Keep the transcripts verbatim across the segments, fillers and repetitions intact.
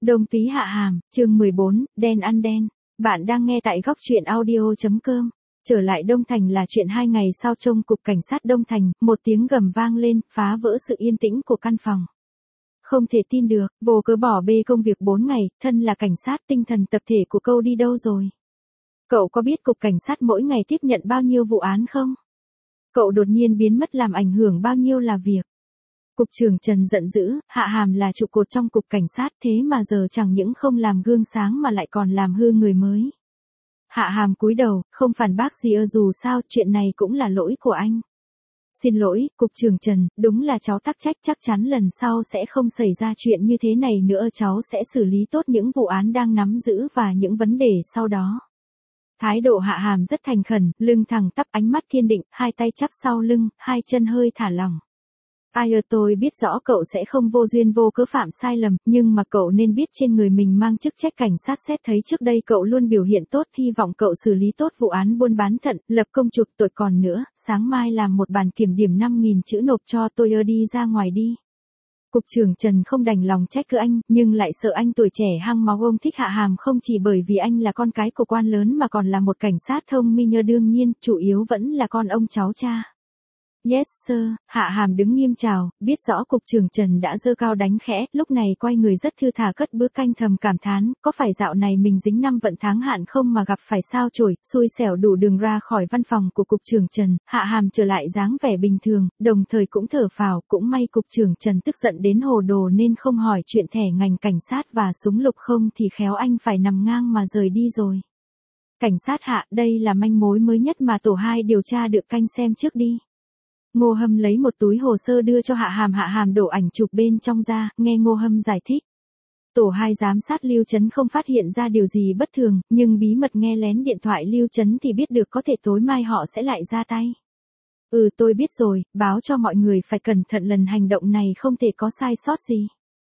Đông Túy Hạ Hàm, chương mười bốn, đen ăn đen. Bạn đang nghe tại góc truyện audio.com. Trở lại Đông Thành là chuyện hai ngày sau trông cục cảnh sát Đông Thành, một tiếng gầm vang lên, phá vỡ sự yên tĩnh của căn phòng. Không thể tin được, vô cớ bỏ bê công việc bốn ngày, thân là cảnh sát, tinh thần tập thể của cậu đi đâu rồi? Cậu có biết cục cảnh sát mỗi ngày tiếp nhận bao nhiêu vụ án không? Cậu đột nhiên biến mất làm ảnh hưởng bao nhiêu là việc. Cục trưởng Trần giận dữ, Hạ Hàm là trụ cột trong cục cảnh sát thế mà giờ chẳng những không làm gương sáng mà lại còn làm hư người mới. Hạ Hàm cúi đầu, không phản bác gì ơ dù sao chuyện này cũng là lỗi của anh. Xin lỗi, Cục trưởng Trần, đúng là cháu tắc trách, chắc chắn lần sau sẽ không xảy ra chuyện như thế này nữa, cháu sẽ xử lý tốt những vụ án đang nắm giữ và những vấn đề sau đó. Thái độ Hạ Hàm rất thành khẩn, lưng thẳng tắp, ánh mắt kiên định, hai tay chắp sau lưng, hai chân hơi thả lỏng. Ai ơ, tôi biết rõ cậu sẽ không vô duyên vô cớ phạm sai lầm, nhưng mà cậu nên biết trên người mình mang chức trách cảnh sát, xét thấy trước đây cậu luôn biểu hiện tốt, hy vọng cậu xử lý tốt vụ án buôn bán thận, lập công chuộc tội. Còn nữa, sáng mai làm một bản kiểm điểm năm nghìn chữ nộp cho tôi ơ, đi ra ngoài đi. Cục trưởng Trần không đành lòng trách cứ anh, nhưng lại sợ anh tuổi trẻ hăng máu. Ông thích Hạ Hàm không chỉ bởi vì anh là con cái của quan lớn mà còn là một cảnh sát thông minh, đương nhiên, chủ yếu vẫn là con ông cháu cha. Yes sir, Hạ Hàm đứng nghiêm chào, biết rõ cục trưởng Trần đã giơ cao đánh khẽ, lúc này quay người rất thư thả cất bước canh thầm cảm thán, có phải dạo này mình dính năm vận tháng hạn không mà gặp phải sao chổi, xui xẻo đủ đường ra khỏi văn phòng của cục trưởng Trần. Hạ Hàm trở lại dáng vẻ bình thường, đồng thời cũng thở phào, cũng may cục trưởng Trần tức giận đến hồ đồ nên không hỏi chuyện thẻ ngành cảnh sát và súng lục, không thì khéo anh phải nằm ngang mà rời đi rồi. Cảnh sát Hạ, đây là manh mối mới nhất mà tổ hai điều tra được, canh xem trước đi. Ngô Hâm lấy một túi hồ sơ đưa cho Hạ Hàm, Hạ Hàm đổ ảnh chụp bên trong ra, nghe Ngô Hâm giải thích. Tổ hai giám sát Lưu Trấn không phát hiện ra điều gì bất thường, nhưng bí mật nghe lén điện thoại Lưu Trấn thì biết được có thể tối mai họ sẽ lại ra tay. Ừ, tôi biết rồi, báo cho mọi người phải cẩn thận, lần hành động này không thể có sai sót gì.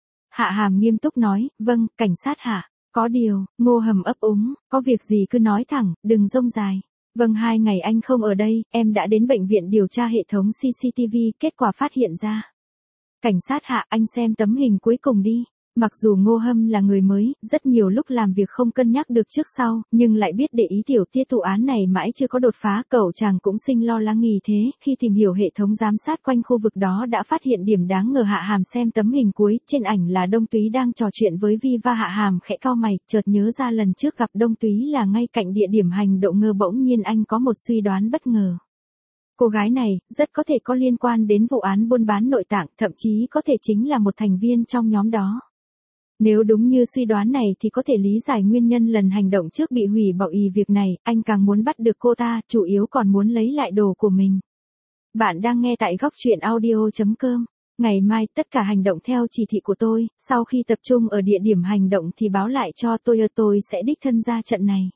Hạ Hàm nghiêm túc nói, vâng, cảnh sát Hạ. Có điều, Ngô Hâm ấp úng, có việc gì cứ nói thẳng, đừng rông dài. Vâng, hai ngày anh không ở đây, em đã đến bệnh viện điều tra hệ thống xê xê tê vê, kết quả phát hiện ra. Cảnh sát Hạ, anh xem tấm hình cuối cùng đi. Mặc dù Ngô Hâm là người mới, rất nhiều lúc làm việc không cân nhắc được trước sau, nhưng lại biết để ý tiểu tiết vụ án này mãi chưa có đột phá, cậu chàng cũng sinh lo lắng nghỉ thế. Khi tìm hiểu hệ thống giám sát quanh khu vực đó đã phát hiện điểm đáng ngờ. Hạ Hàm xem tấm hình cuối, trên ảnh là Đông Túy đang trò chuyện với Vi và Hạ Hàm khẽ cau mày, chợt nhớ ra lần trước gặp Đông Túy là ngay cạnh địa điểm hành động ngờ, bỗng nhiên anh có một suy đoán bất ngờ. Cô gái này, rất có thể có liên quan đến vụ án buôn bán nội tạng, thậm chí có thể chính là một thành viên trong nhóm đó. Nếu đúng như suy đoán này thì có thể lý giải nguyên nhân lần hành động trước bị hủy bỏ. Ý việc này, anh càng muốn bắt được cô ta, chủ yếu còn muốn lấy lại đồ của mình. Bạn đang nghe tại góc truyện audio.com. Ngày mai tất cả hành động theo chỉ thị của tôi, sau khi tập trung ở địa điểm hành động thì báo lại cho tôi, tôi sẽ đích thân ra trận này.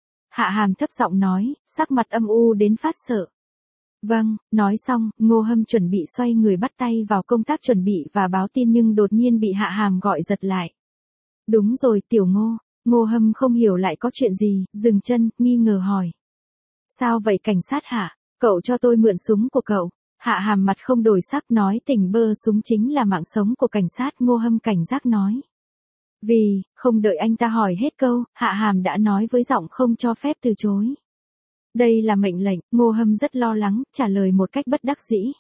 Hạ Hàm thấp giọng nói, sắc mặt âm u đến phát sợ. Vâng, nói xong, Ngô Hâm chuẩn bị xoay người bắt tay vào công tác chuẩn bị và báo tin, nhưng đột nhiên bị Hạ Hàm gọi giật lại. Đúng rồi, Tiểu Ngô. Ngô Hâm không hiểu lại có chuyện gì, dừng chân, nghi ngờ hỏi. Sao vậy cảnh sát Hạ? Cậu cho tôi mượn súng của cậu. Hạ Hàm mặt không đổi sắc nói, tỉnh bơ, súng chính là mạng sống của cảnh sát. Ngô Hâm cảnh giác nói. Vì, không đợi anh ta hỏi hết câu, Hạ Hàm đã nói với giọng không cho phép từ chối. Đây là mệnh lệnh. Ngô Hâm rất lo lắng, trả lời một cách bất đắc dĩ.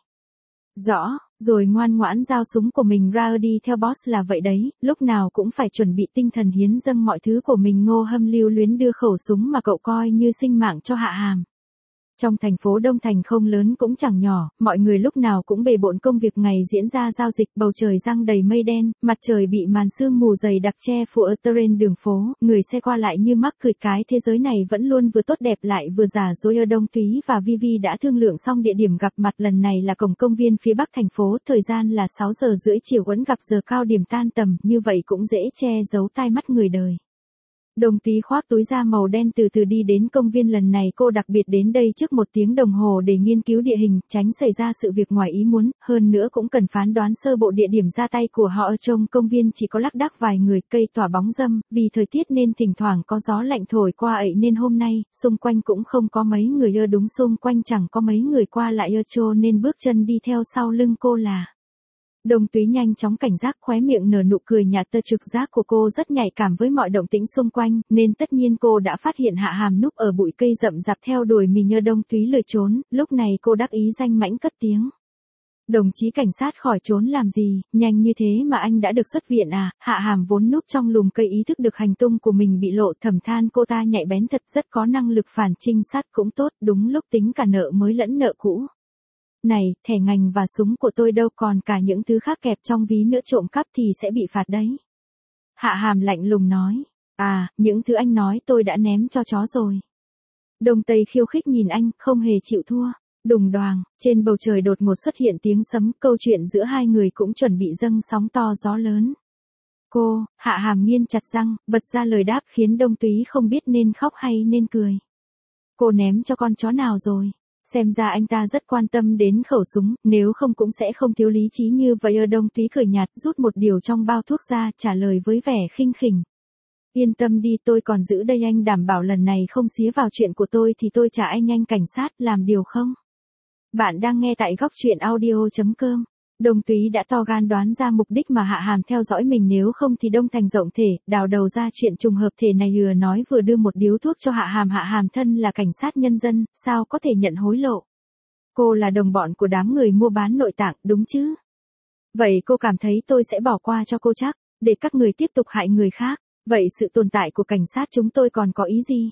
Rõ, rồi ngoan ngoãn giao súng của mình ra, đi theo boss là vậy đấy, lúc nào cũng phải chuẩn bị tinh thần hiến dâng mọi thứ của mình. Ngô Hâm lưu luyến đưa khẩu súng mà cậu coi như sinh mạng cho Hạ Hàm. Trong thành phố Đông Thành không lớn cũng chẳng nhỏ, mọi người lúc nào cũng bề bộn công việc. Ngày diễn ra giao dịch, bầu trời giăng đầy mây đen, mặt trời bị màn sương mù dày đặc che phủ ở terrain đường phố, người xe qua lại như mắc cười. Cái thế giới này vẫn luôn vừa tốt đẹp lại vừa giả dối. Ở Đông Túy và Vivi đã thương lượng xong địa điểm gặp mặt lần này là cổng công viên phía bắc thành phố, thời gian là sáu giờ rưỡi chiều, vẫn gặp giờ cao điểm tan tầm, như vậy cũng dễ che giấu tai mắt người đời. Đông Túy khoác túi da màu đen từ từ đi đến công viên, lần này cô đặc biệt đến đây trước một tiếng đồng hồ để nghiên cứu địa hình, tránh xảy ra sự việc ngoài ý muốn, hơn nữa cũng cần phán đoán sơ bộ địa điểm ra tay của họ. Ở trong công viên chỉ có lác đác vài người, cây tỏa bóng râm, vì thời tiết nên thỉnh thoảng có gió lạnh thổi qua ấy, nên hôm nay, xung quanh cũng không có mấy người. Ơ đúng, xung quanh chẳng có mấy người qua lại ơ, cho nên bước chân đi theo sau lưng cô là Đông Túy nhanh chóng cảnh giác, khóe miệng nở nụ cười nhạt, tơ trực giác của cô rất nhạy cảm với mọi động tĩnh xung quanh, nên tất nhiên cô đã phát hiện Hạ Hàm núp ở bụi cây rậm rạp theo đuổi mình nhờ Đông Túy lười trốn, lúc này cô đắc ý danh mãnh cất tiếng. Đồng chí cảnh sát khỏi trốn làm gì, nhanh như thế mà anh đã được xuất viện à? Hạ Hàm vốn núp trong lùm cây ý thức được hành tung của mình bị lộ, thầm than cô ta nhạy bén thật, rất có năng lực phản trinh sát cũng tốt, đúng lúc tính cả nợ mới lẫn nợ cũ. Này, thẻ ngành và súng của tôi đâu, còn cả những thứ khác kẹp trong ví nữa, trộm cắp thì sẽ bị phạt đấy. Hạ Hàm lạnh lùng nói, à, những thứ anh nói tôi đã ném cho chó rồi. Đông Tây khiêu khích nhìn anh, không hề chịu thua. Đùng đoàng, trên bầu trời đột ngột xuất hiện tiếng sấm, câu chuyện giữa hai người cũng chuẩn bị dâng sóng to gió lớn. Cô, Hạ Hàm nghiến chặt răng, bật ra lời đáp khiến Đông Túy không biết nên khóc hay nên cười. Cô ném cho con chó nào rồi? Xem ra anh ta rất quan tâm đến khẩu súng, nếu không cũng sẽ không thiếu lý trí như vậy. Ở Đông Túy cười nhạt, rút một điều trong bao thuốc ra, trả lời với vẻ khinh khỉnh. Yên tâm đi, tôi còn giữ đây, anh đảm bảo lần này không xía vào chuyện của tôi thì tôi trả anh. Anh cảnh sát, làm điều không? Bạn đang nghe tại góc truyện audio chấm com. Đông Túy đã to gan đoán ra mục đích mà Hạ Hàm theo dõi mình, nếu không thì Đông Thành rộng thể, đào đầu ra chuyện trùng hợp thể này. Vừa nói vừa đưa một điếu thuốc cho Hạ Hàm. Hạ Hàm thân là cảnh sát nhân dân, sao có thể nhận hối lộ? Cô là đồng bọn của đám người mua bán nội tạng, đúng chứ? Vậy cô cảm thấy tôi sẽ bỏ qua cho cô chắc, để các người tiếp tục hại người khác? Vậy sự tồn tại của cảnh sát chúng tôi còn có ý gì?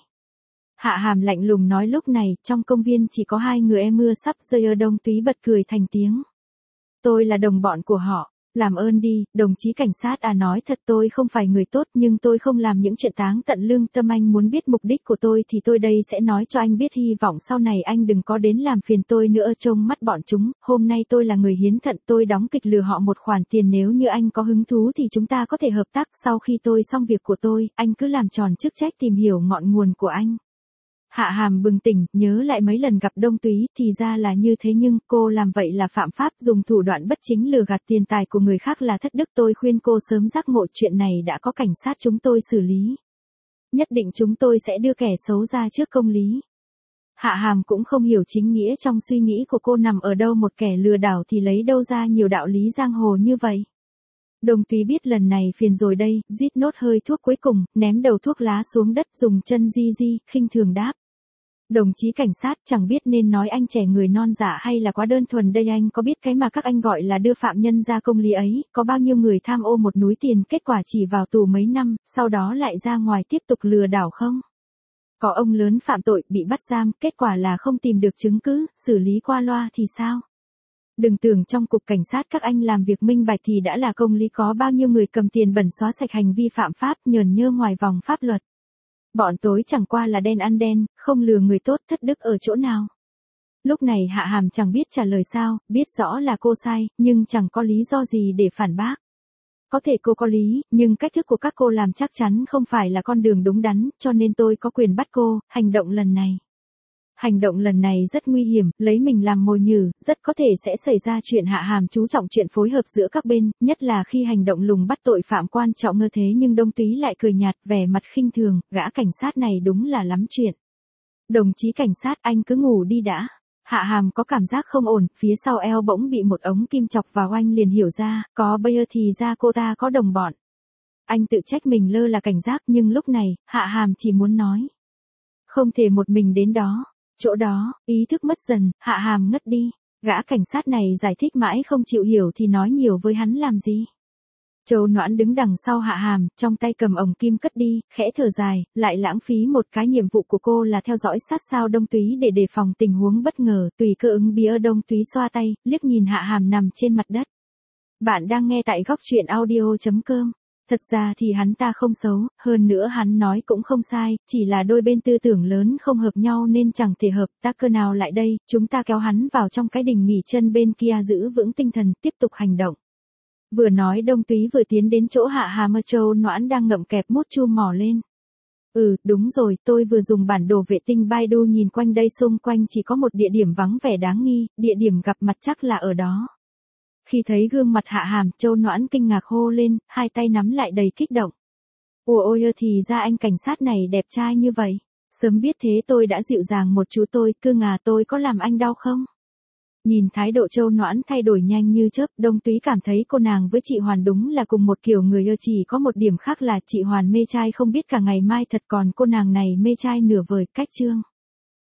Hạ Hàm lạnh lùng nói. Lúc này, trong công viên chỉ có hai người, em mưa sắp rơi. Ở Đông Túy bật cười thành tiếng. Tôi là đồng bọn của họ, làm ơn đi, đồng chí cảnh sát à, nói thật tôi không phải người tốt, nhưng tôi không làm những chuyện táng tận lương tâm. Anh muốn biết mục đích của tôi thì tôi đây sẽ nói cho anh biết, hy vọng sau này anh đừng có đến làm phiền tôi nữa. Trông mắt bọn chúng, hôm nay tôi là người hiến thận, tôi đóng kịch lừa họ một khoản tiền, nếu như anh có hứng thú thì chúng ta có thể hợp tác. Sau khi tôi xong việc của tôi, anh cứ làm tròn chức trách tìm hiểu ngọn nguồn của anh. Hạ Hàm bừng tỉnh, nhớ lại mấy lần gặp Đông Túy, thì ra là như thế, nhưng cô làm vậy là phạm pháp, dùng thủ đoạn bất chính lừa gạt tiền tài của người khác là thất đức. Tôi khuyên cô sớm giác ngộ, chuyện này đã có cảnh sát chúng tôi xử lý. Nhất định chúng tôi sẽ đưa kẻ xấu ra trước công lý. Hạ Hàm cũng không hiểu chính nghĩa trong suy nghĩ của cô nằm ở đâu, một kẻ lừa đảo thì lấy đâu ra nhiều đạo lý giang hồ như vậy. Đông Túy biết lần này phiền rồi đây, rít nốt hơi thuốc cuối cùng, ném đầu thuốc lá xuống đất, dùng chân di di, khinh thường đáp. Đồng chí cảnh sát, chẳng biết nên nói anh trẻ người non dạ hay là quá đơn thuần đây. Anh có biết cái mà các anh gọi là đưa phạm nhân ra công lý ấy, có bao nhiêu người tham ô một núi tiền, kết quả chỉ vào tù mấy năm, sau đó lại ra ngoài tiếp tục lừa đảo không? Có ông lớn phạm tội, bị bắt giam, kết quả là không tìm được chứng cứ, xử lý qua loa thì sao? Đừng tưởng trong cục cảnh sát các anh làm việc minh bạch thì đã là công lý, có bao nhiêu người cầm tiền bẩn xóa sạch hành vi phạm pháp, nhờn nhơ ngoài vòng pháp luật. Bọn tối chẳng qua là đen ăn đen, không lừa người tốt, thất đức ở chỗ nào? Lúc này Hạ Hàm chẳng biết trả lời sao, biết rõ là cô sai, nhưng chẳng có lý do gì để phản bác. Có thể cô có lý, nhưng cách thức của các cô làm chắc chắn không phải là con đường đúng đắn, cho nên tôi có quyền bắt cô. Hành động lần này Hành động lần này rất nguy hiểm, lấy mình làm mồi nhử, rất có thể sẽ xảy ra chuyện. Hạ Hàm chú trọng chuyện phối hợp giữa các bên, nhất là khi hành động lùng bắt tội phạm quan trọng như thế, nhưng Đông Túy lại cười nhạt, vẻ mặt khinh thường, gã cảnh sát này đúng là lắm chuyện. Đồng chí cảnh sát, anh cứ ngủ đi đã. Hạ Hàm có cảm giác không ổn, phía sau eo bỗng bị một ống kim chọc vào, anh liền hiểu ra, có bây giờ thì ra cô ta có đồng bọn. Anh tự trách mình lơ là cảnh giác, nhưng lúc này, Hạ Hàm chỉ muốn nói. Không thể một mình đến đó. Chỗ đó, ý thức mất dần, Hạ Hàm ngất đi. Gã cảnh sát này giải thích mãi không chịu hiểu thì nói nhiều với hắn làm gì. Châu Noãn đứng đằng sau Hạ Hàm, trong tay cầm ống kim cất đi, khẽ thở dài, lại lãng phí một cái. Nhiệm vụ của cô là theo dõi sát sao Đông Túy để đề phòng tình huống bất ngờ, tùy cơ ứng biến. Đông Túy xoa tay, liếc nhìn Hạ Hàm nằm trên mặt đất. Bạn đang nghe tại góc truyện audio chấm com. Thật ra thì hắn ta không xấu, hơn nữa hắn nói cũng không sai, chỉ là đôi bên tư tưởng lớn không hợp nhau nên chẳng thể hợp tác. Cơ nào lại đây, chúng ta kéo hắn vào trong cái đình nghỉ chân bên kia, giữ vững tinh thần, tiếp tục hành động. Vừa nói Đông Túy vừa tiến đến chỗ Hạ Hàm. Châu Noãn đang ngậm kẹp mút chua mỏ lên. Ừ, đúng rồi, tôi vừa dùng bản đồ vệ tinh Baidu nhìn quanh đây, xung quanh chỉ có một địa điểm vắng vẻ đáng nghi, địa điểm gặp mặt chắc là ở đó. Khi thấy gương mặt Hạ Hàm, Châu Noãn kinh ngạc hô lên, hai tay nắm lại đầy kích động. Ủa ôi ơ, thì ra anh cảnh sát này đẹp trai như vậy. Sớm biết thế tôi đã dịu dàng một chú, tôi, cưng à, tôi có làm anh đau không? Nhìn thái độ Châu Noãn thay đổi nhanh như chớp, Đông Túy cảm thấy cô nàng với chị Hoàn đúng là cùng một kiểu người ơ, chỉ có một điểm khác là chị Hoàn mê trai không biết cả ngày mai thật, còn cô nàng này mê trai nửa vời, cách chương.